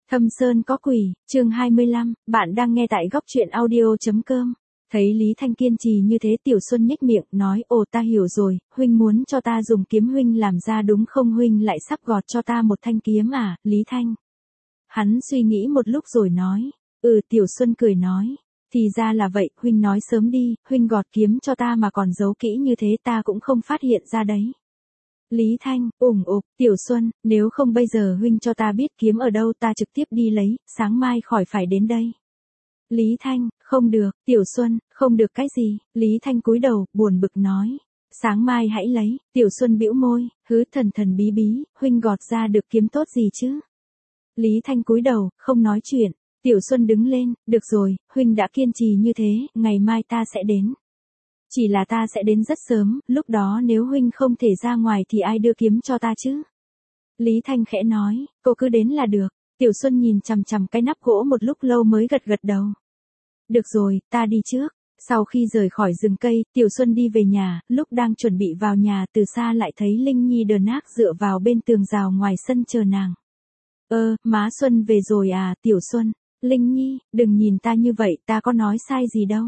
Thâm Sơn có quỷ, chương 25, bạn đang nghe tại góc truyện audio.com. Thấy Lý Thanh kiên trì như thế, Tiểu Xuân nhếch miệng, nói, ồ ta hiểu rồi, huynh muốn cho ta dùng kiếm huynh làm ra đúng không, huynh lại sắp gọt cho ta một thanh kiếm à, Lý Thanh. Hắn suy nghĩ một lúc rồi nói, Tiểu Xuân cười nói, thì ra là vậy, huynh nói sớm đi, huynh gọt kiếm cho ta mà còn giấu kỹ như thế ta cũng không phát hiện ra đấy. Lý Thanh, Tiểu Xuân, nếu không bây giờ huynh cho ta biết kiếm ở đâu ta trực tiếp đi lấy, sáng mai khỏi phải đến đây. Lý Thanh, không được, Tiểu Xuân, không được cái gì, Lý Thanh cúi đầu, buồn bực nói. Sáng mai hãy lấy, Tiểu Xuân bĩu môi, hứ thần thần bí bí, huynh gọt ra được kiếm tốt gì chứ? Lý Thanh cúi đầu, không nói chuyện, Tiểu Xuân đứng lên, được rồi, huynh đã kiên trì như thế, ngày mai ta sẽ đến. Chỉ là ta sẽ đến rất sớm, lúc đó nếu huynh không thể ra ngoài thì ai đưa kiếm cho ta chứ? Lý Thanh khẽ nói, cô cứ đến là được. Tiểu Xuân nhìn chằm chằm cái nắp gỗ một lúc lâu mới gật gật đầu. Được rồi, ta đi trước. Sau khi rời khỏi rừng cây, Tiểu Xuân đi về nhà, lúc đang chuẩn bị vào nhà từ xa lại thấy Linh Nhi đờ nác dựa vào bên tường rào ngoài sân chờ nàng. Má Xuân về rồi à, Tiểu Xuân. Linh Nhi, đừng nhìn ta như vậy, ta có nói sai gì đâu.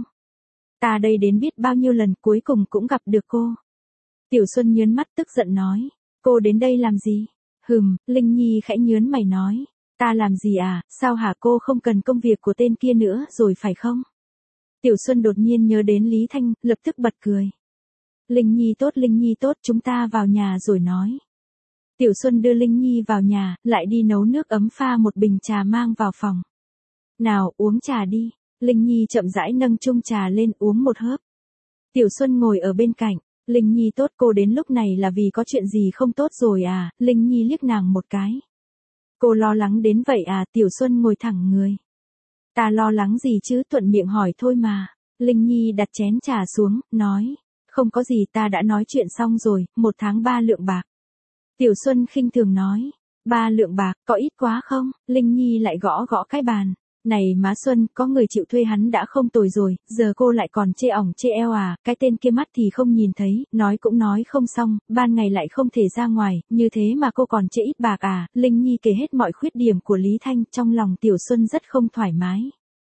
Ta đây đến biết bao nhiêu lần cuối cùng cũng gặp được cô. Tiểu Xuân nhớn mắt tức giận nói. Cô đến đây làm gì? Linh Nhi khẽ nhớn mày nói. Ta làm gì à, sao hả, cô không cần công việc của tên kia nữa rồi phải không? Tiểu Xuân đột nhiên nhớ đến Lý Thanh, lập tức bật cười. Linh Nhi tốt, chúng ta vào nhà rồi nói. Tiểu Xuân đưa Linh Nhi vào nhà, lại đi nấu nước ấm pha một bình trà mang vào phòng. Nào, uống trà đi. Linh Nhi chậm rãi nâng chung trà lên uống một hớp. Tiểu Xuân ngồi ở bên cạnh. Linh Nhi tốt, cô đến lúc này là vì có chuyện gì không tốt rồi à? Linh Nhi liếc nàng một cái. Cô lo lắng đến vậy à? Tiểu Xuân ngồi thẳng người. Ta lo lắng gì chứ, thuận miệng hỏi thôi mà. Linh Nhi đặt chén trà xuống, nói. Không có gì, ta đã nói chuyện xong rồi, 1 tháng 3 lượng bạc. Tiểu Xuân khinh thường nói. 3 lượng bạc, có ít quá không? Linh Nhi lại gõ gõ cái bàn. Này má Xuân, có người chịu thuê hắn đã không tồi rồi, giờ cô lại còn chê ỏng chê eo à, cái tên kia mắt thì không nhìn thấy, nói cũng nói không xong, ban ngày lại không thể ra ngoài, như thế mà cô còn chê ít bạc à. Linh Nhi kể hết mọi khuyết điểm của Lý Thanh, trong lòng Tiểu Xuân rất không thoải mái.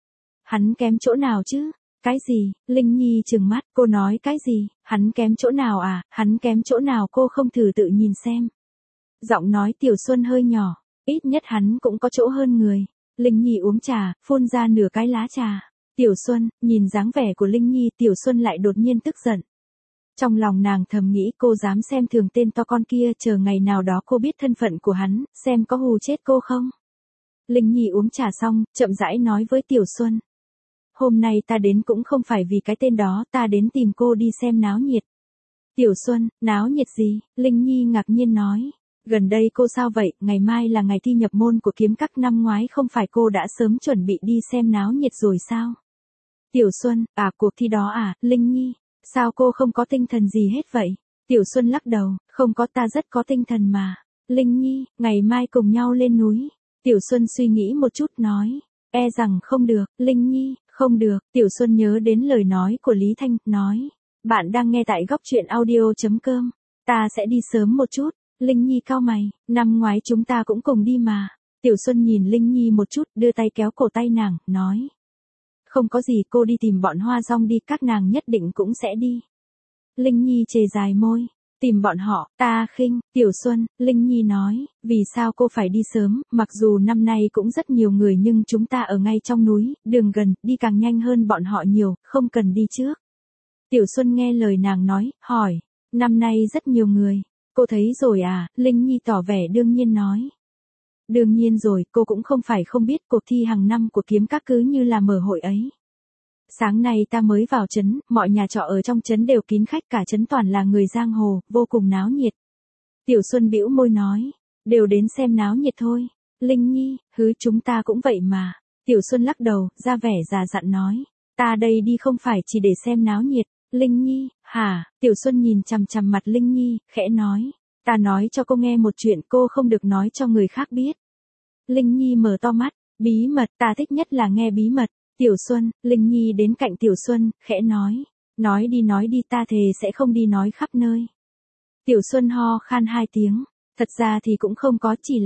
Hắn kém chỗ nào chứ? Cái gì? Linh Nhi trừng mắt, cô nói cái gì? Hắn kém chỗ nào à? Hắn kém chỗ nào, cô không thử tự nhìn xem. Giọng nói Tiểu Xuân hơi nhỏ, ít nhất hắn cũng có chỗ hơn người. Linh Nhi uống trà, phun ra nửa cái lá trà. Tiểu Xuân, nhìn dáng vẻ của Linh Nhi, Tiểu Xuân lại đột nhiên tức giận. Trong lòng nàng thầm nghĩ cô dám xem thường tên to con kia, chờ ngày nào đó cô biết thân phận của hắn, xem có hù chết cô không. Linh Nhi uống trà xong, chậm rãi nói với Tiểu Xuân. Hôm nay ta đến cũng không phải vì cái tên đó, ta đến tìm cô đi xem náo nhiệt. Tiểu Xuân, náo nhiệt gì? Linh Nhi ngạc nhiên nói. Gần đây cô sao vậy, ngày mai là ngày thi nhập môn của kiếm các, năm ngoái không phải cô đã sớm chuẩn bị đi xem náo nhiệt rồi sao? Tiểu Xuân, cuộc thi đó à, Linh Nhi, sao cô không có tinh thần gì hết vậy? Tiểu Xuân lắc đầu, không có, ta rất có tinh thần mà. Linh Nhi, ngày mai cùng nhau lên núi. Tiểu Xuân suy nghĩ một chút nói, e rằng không được, Linh Nhi, không được. Tiểu Xuân nhớ đến lời nói của Lý Thanh, nói, bạn đang nghe tại góc truyện audio.com, ta sẽ đi sớm một chút. Linh Nhi cau mày, năm ngoái chúng ta cũng cùng đi mà. Tiểu Xuân nhìn Linh Nhi một chút, đưa tay kéo cổ tay nàng, nói. Không có gì, cô đi tìm bọn Hoa Dong đi, các nàng nhất định cũng sẽ đi. Linh Nhi chề dài môi, tìm bọn họ, ta khinh. Tiểu Xuân, Linh Nhi nói, vì sao cô phải đi sớm, mặc dù năm nay cũng rất nhiều người nhưng chúng ta ở ngay trong núi, đường gần, đi càng nhanh hơn bọn họ nhiều, không cần đi trước. Tiểu Xuân nghe lời nàng nói, hỏi, năm nay rất nhiều người. Cô thấy rồi à, Linh Nhi tỏ vẻ đương nhiên nói. Đương nhiên rồi, cô cũng không phải không biết cuộc thi hàng năm của kiếm các cứ như là mở hội ấy. Sáng nay ta mới vào trấn, mọi nhà trọ ở trong trấn đều kín khách, cả trấn toàn là người giang hồ, vô cùng náo nhiệt. Tiểu Xuân bĩu môi nói, đều đến xem náo nhiệt thôi. Linh Nhi, chúng ta cũng vậy mà. Tiểu Xuân lắc đầu, ra vẻ già dặn nói, ta đây đi không phải chỉ để xem náo nhiệt. Linh Nhi, hả? Tiểu Xuân nhìn chằm chằm mặt Linh Nhi, khẽ nói. Ta nói cho cô nghe một chuyện, cô không được nói cho người khác biết. Linh Nhi mở to mắt, bí mật, ta thích nhất là nghe bí mật. Tiểu Xuân, Linh Nhi đến cạnh Tiểu Xuân, khẽ nói. Nói đi, ta thề sẽ không đi nói khắp nơi. Tiểu Xuân ho khan 2 tiếng. Thật ra thì cũng không có, chỉ là.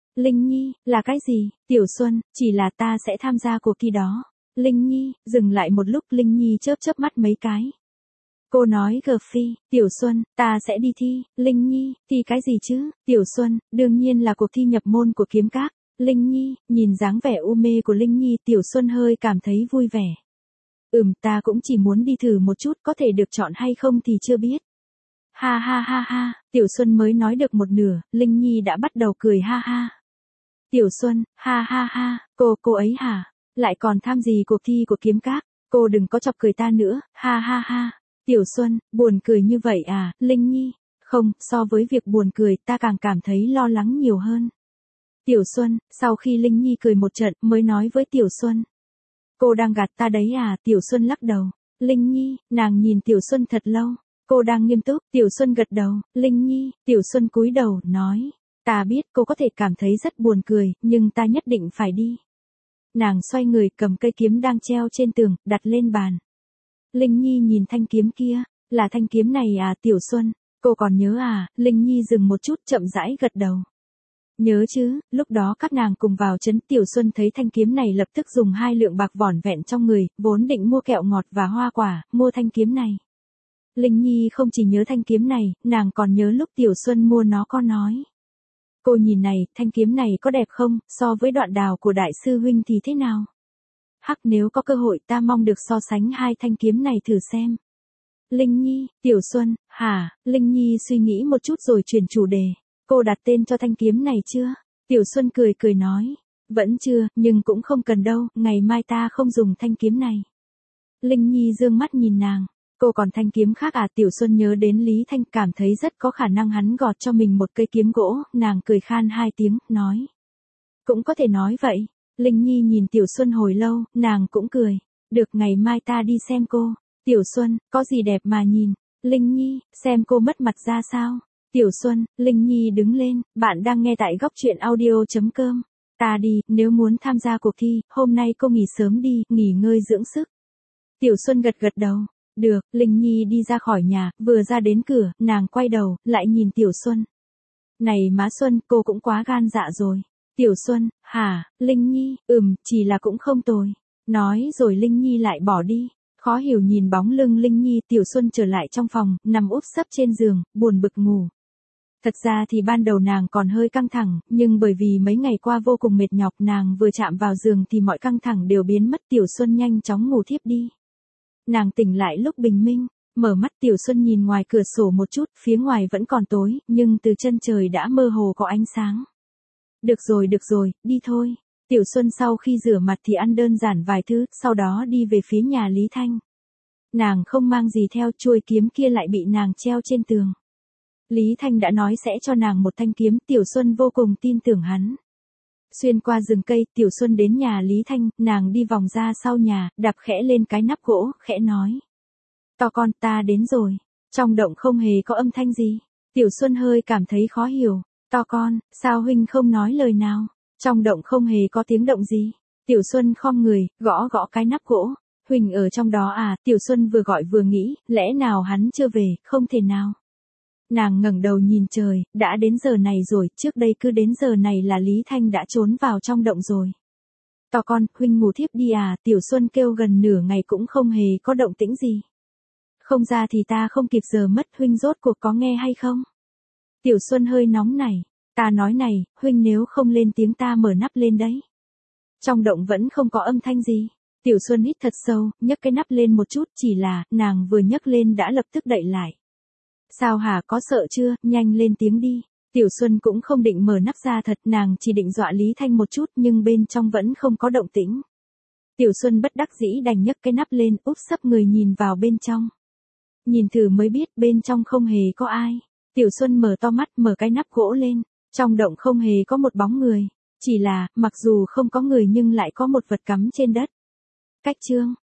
Linh Nhi, là cái gì? Tiểu Xuân, chỉ là ta sẽ tham gia cuộc thi đó. Linh Nhi, dừng lại một lúc Linh Nhi chớp chớp mắt mấy cái. Cô nói gờ phi, Tiểu Xuân, ta sẽ đi thi. Linh Nhi, thi cái gì chứ? Tiểu Xuân, đương nhiên là cuộc thi nhập môn của kiếm các. Linh Nhi, nhìn dáng vẻ u mê của Linh Nhi Tiểu Xuân hơi cảm thấy vui vẻ. Ta cũng chỉ muốn đi thử một chút, có thể được chọn hay không thì chưa biết. Ha ha ha ha, Tiểu Xuân mới nói được một nửa, Linh Nhi đã bắt đầu cười ha ha. Tiểu Xuân, ha ha ha, cô ấy hả? Lại còn tham gì cuộc thi của kiếm các? Cô đừng có chọc cười ta nữa, ha ha ha. Tiểu Xuân, buồn cười như vậy à, Linh Nhi? Không, so với việc buồn cười ta càng cảm thấy lo lắng nhiều hơn. Tiểu Xuân, sau khi Linh Nhi cười một trận mới nói với Tiểu Xuân. Cô đang gạt ta đấy à, Tiểu Xuân lắc đầu. Linh Nhi, nàng nhìn Tiểu Xuân thật lâu. Cô đang nghiêm túc, Tiểu Xuân gật đầu. Linh Nhi, Tiểu Xuân cúi đầu, nói. Ta biết cô có thể cảm thấy rất buồn cười, nhưng ta nhất định phải đi. Nàng xoay người cầm cây kiếm đang treo trên tường, đặt lên bàn. Linh Nhi nhìn thanh kiếm kia, là thanh kiếm này à Tiểu Xuân, cô còn nhớ à, Linh Nhi dừng một chút chậm rãi gật đầu. Nhớ chứ, lúc đó các nàng cùng vào trấn Tiểu Xuân thấy thanh kiếm này lập tức dùng 2 lượng bạc vỏn vẹn trong người, vốn định mua kẹo ngọt và hoa quả, mua thanh kiếm này. Linh Nhi không chỉ nhớ thanh kiếm này, nàng còn nhớ lúc Tiểu Xuân mua nó có nói. Cô nhìn này, thanh kiếm này có đẹp không, so với đoạn đào của đại sư huynh thì thế nào? Hắc nếu có cơ hội ta mong được so sánh 2 thanh kiếm này thử xem. Linh Nhi, Tiểu Xuân, hả, Linh Nhi suy nghĩ một chút rồi chuyển chủ đề. Cô đặt tên cho thanh kiếm này chưa? Tiểu Xuân cười cười nói. Vẫn chưa, nhưng cũng không cần đâu, ngày mai ta không dùng thanh kiếm này. Linh Nhi dương mắt nhìn nàng. Cô còn thanh kiếm khác à? Tiểu Xuân nhớ đến Lý Thanh, cảm thấy rất có khả năng hắn gọt cho mình một cây kiếm gỗ, nàng cười khan 2 tiếng, nói. Cũng có thể nói vậy. Linh Nhi nhìn Tiểu Xuân hồi lâu, nàng cũng cười. Được, ngày mai ta đi xem cô. Tiểu Xuân, có gì đẹp mà nhìn. Linh Nhi, xem cô mất mặt ra sao. Tiểu Xuân, Linh Nhi đứng lên, bạn đang nghe tại góc truyện audio.com. Ta đi, nếu muốn tham gia cuộc thi, hôm nay cô nghỉ sớm đi, nghỉ ngơi dưỡng sức. Tiểu Xuân gật gật đầu. Được, Linh Nhi đi ra khỏi nhà, vừa ra đến cửa, nàng quay đầu, lại nhìn Tiểu Xuân. Này má Xuân, cô cũng quá gan dạ rồi. Tiểu Xuân, hả, Linh Nhi, chỉ là cũng không tồi. Nói rồi Linh Nhi lại bỏ đi. Khó hiểu nhìn bóng lưng Linh Nhi, Tiểu Xuân trở lại trong phòng, nằm úp sấp trên giường, buồn bực ngủ. Thật ra thì ban đầu nàng còn hơi căng thẳng, nhưng bởi vì mấy ngày qua vô cùng mệt nhọc, nàng vừa chạm vào giường thì mọi căng thẳng đều biến mất. Tiểu Xuân nhanh chóng ngủ thiếp đi. Nàng tỉnh lại lúc bình minh, mở mắt Tiểu Xuân nhìn ngoài cửa sổ một chút, phía ngoài vẫn còn tối, nhưng từ chân trời đã mơ hồ có ánh sáng. Được rồi, đi thôi. Tiểu Xuân sau khi rửa mặt thì ăn đơn giản vài thứ, sau đó đi về phía nhà Lý Thanh. Nàng không mang gì theo, chuôi kiếm kia lại bị nàng treo trên tường. Lý Thanh đã nói sẽ cho nàng một thanh kiếm, Tiểu Xuân vô cùng tin tưởng hắn. Xuyên qua rừng cây, Tiểu Xuân đến nhà Lý Thanh, nàng đi vòng ra sau nhà, đạp khẽ lên cái nắp gỗ, khẽ nói. To con, ta đến rồi. Trong động không hề có âm thanh gì. Tiểu Xuân hơi cảm thấy khó hiểu. To con, sao huynh không nói lời nào? Trong động không hề có tiếng động gì. Tiểu Xuân khom người, gõ gõ cái nắp gỗ. Huynh ở trong đó à? Tiểu Xuân vừa gọi vừa nghĩ, lẽ nào hắn chưa về, không thể nào. Nàng ngẩng đầu nhìn trời, đã đến giờ này rồi, trước đây cứ đến giờ này là Lý Thanh đã trốn vào trong động rồi. To con, huynh ngủ thiếp đi à? Tiểu Xuân kêu gần nửa ngày cũng không hề có động tĩnh gì. Không ra thì ta không kịp giờ mất, huynh rốt cuộc có nghe hay không? Tiểu Xuân hơi nóng nảy. Ta nói này, huynh nếu không lên tiếng ta mở nắp lên đấy. Trong động vẫn không có âm thanh gì. Tiểu Xuân hít thật sâu, nhấc cái nắp lên một chút, chỉ là, nàng vừa nhấc lên đã lập tức đậy lại. Sao hả, có sợ chưa, nhanh lên tiếng đi. Tiểu Xuân cũng không định mở nắp ra thật, nàng chỉ định dọa Lý Thanh một chút nhưng bên trong vẫn không có động tĩnh. Tiểu Xuân bất đắc dĩ đành nhấc cái nắp lên, úp sấp người nhìn vào bên trong. Nhìn thử mới biết bên trong không hề có ai. Tiểu Xuân mở to mắt, mở cái nắp gỗ lên. Trong động không hề có một bóng người. Chỉ là, mặc dù không có người nhưng lại có một vật cắm trên đất. Cách chương.